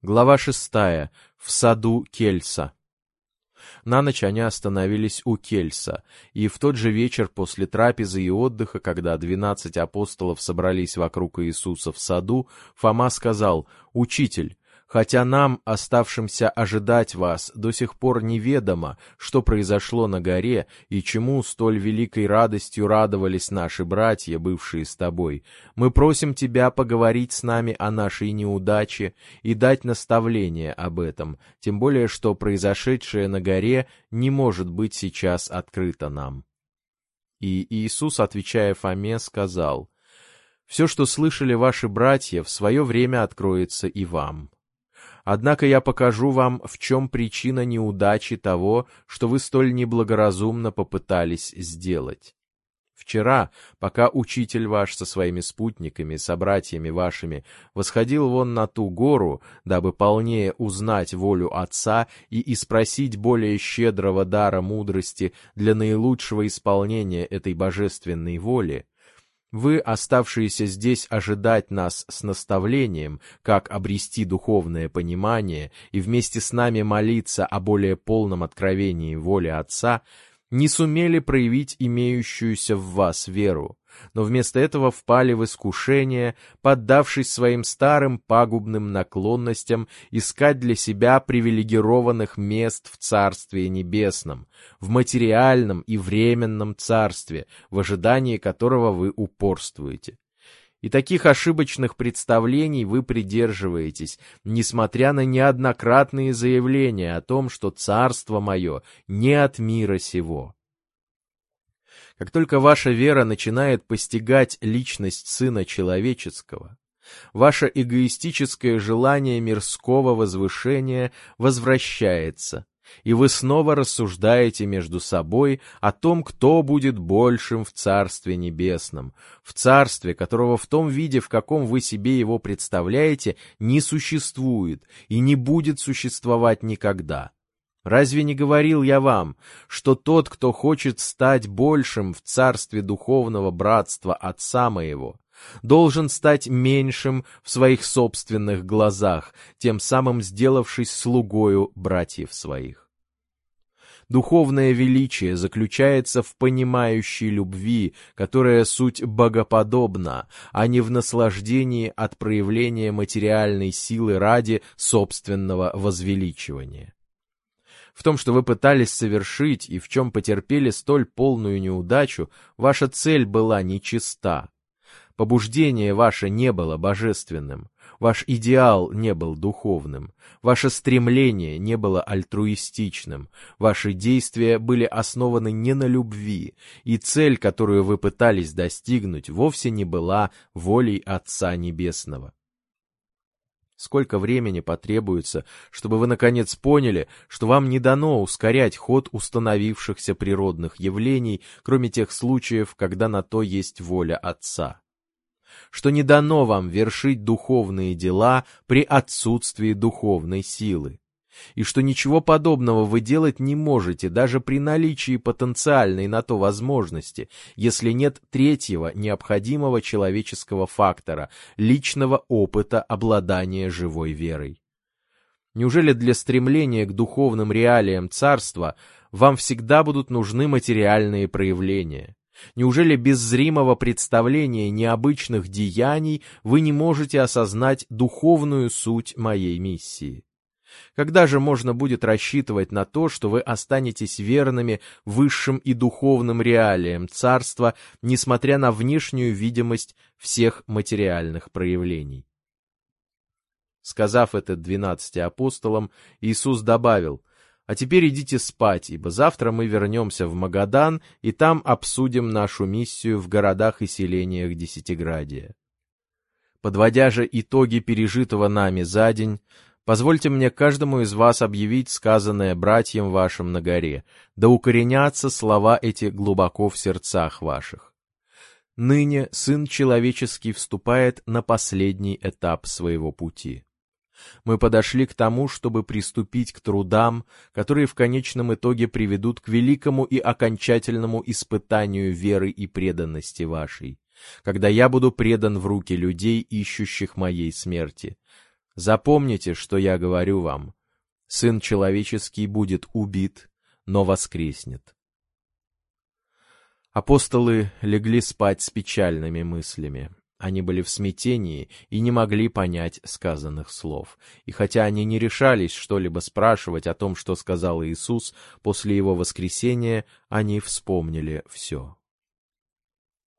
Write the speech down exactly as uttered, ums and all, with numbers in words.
Глава шестая. В саду Кельса. На ночь они остановились у Кельса, и в тот же вечер после трапезы и отдыха, когда двенадцать апостолов собрались вокруг Иисуса в саду, Фома сказал: «Учитель, хотя нам, оставшимся ожидать вас, до сих пор неведомо, что произошло на горе и чему столь великой радостью радовались наши братья, бывшие с тобой, мы просим тебя поговорить с нами о нашей неудаче и дать наставление об этом, тем более что произошедшее на горе не может быть сейчас открыто нам». И Иисус, отвечая Фоме, сказал: «Все, что слышали ваши братья, в свое время откроется и вам. Однако я покажу вам, в чем причина неудачи того, что вы столь неблагоразумно попытались сделать. Вчера, пока учитель ваш со своими спутниками, собратьями вашими, восходил вон на ту гору, дабы полнее узнать волю Отца и испросить более щедрого дара мудрости для наилучшего исполнения этой божественной воли, вы, оставшиеся здесь ожидать нас с наставлением, как обрести духовное понимание и вместе с нами молиться о более полном откровении воли Отца, не сумели проявить имеющуюся в вас веру, но вместо этого впали в искушение, поддавшись своим старым пагубным наклонностям искать для себя привилегированных мест в Царстве Небесном, в материальном и временном царстве, в ожидании которого вы упорствуете. И таких ошибочных представлений вы придерживаетесь, несмотря на неоднократные заявления о том, что царство мое не от мира сего. Как только ваша вера начинает постигать личность Сына Человеческого, ваше эгоистическое желание мирского возвышения возвращается, и вы снова рассуждаете между собой о том, кто будет большим в Царстве Небесном, в Царстве, которого в том виде, в каком вы себе его представляете, не существует и не будет существовать никогда. Разве не говорил я вам, что тот, кто хочет стать большим в Царстве духовного братства Отца моего, должен стать меньшим в своих собственных глазах, тем самым сделавшись слугою братьев своих? Духовное величие заключается в понимающей любви, которая суть богоподобна, а не в наслаждении от проявления материальной силы ради собственного возвеличивания. В том, что вы пытались совершить и в чем потерпели столь полную неудачу, ваша цель была нечиста. Побуждение ваше не было божественным, ваш идеал не был духовным, ваше стремление не было альтруистичным, ваши действия были основаны не на любви, и цель, которую вы пытались достигнуть, вовсе не была волей Отца Небесного. Сколько времени потребуется, чтобы вы наконец поняли, что вам не дано ускорять ход установившихся природных явлений, кроме тех случаев, когда на то есть воля Отца? Что не дано вам вершить духовные дела при отсутствии духовной силы, и что ничего подобного вы делать не можете даже при наличии потенциальной на то возможности, если нет третьего необходимого человеческого фактора, личного опыта обладания живой верой. Неужели для стремления к духовным реалиям царства вам всегда будут нужны материальные проявления? Неужели без зримого представления необычных деяний вы не можете осознать духовную суть моей миссии? Когда же можно будет рассчитывать на то, что вы останетесь верными высшим и духовным реалиям царства, несмотря на внешнюю видимость всех материальных проявлений? Сказав это двенадцати апостолам, Иисус добавил: «А теперь идите спать, ибо завтра мы вернемся в Магадан, и там обсудим нашу миссию в городах и селениях Десятиградия». Подводя же итоги пережитого нами за день, позвольте мне каждому из вас объявить сказанное братьям вашим на горе, да укоренятся слова эти глубоко в сердцах ваших. Ныне Сын Человеческий вступает на последний этап своего пути. Мы подошли к тому, чтобы приступить к трудам, которые в конечном итоге приведут к великому и окончательному испытанию веры и преданности вашей, когда я буду предан в руки людей, ищущих моей смерти. Запомните, что я говорю вам. Сын человеческий будет убит, но воскреснет». Апостолы легли спать с печальными мыслями. Они были в смятении и не могли понять сказанных слов. И хотя они не решались что-либо спрашивать о том, что сказал Иисус после его воскресения, они вспомнили все.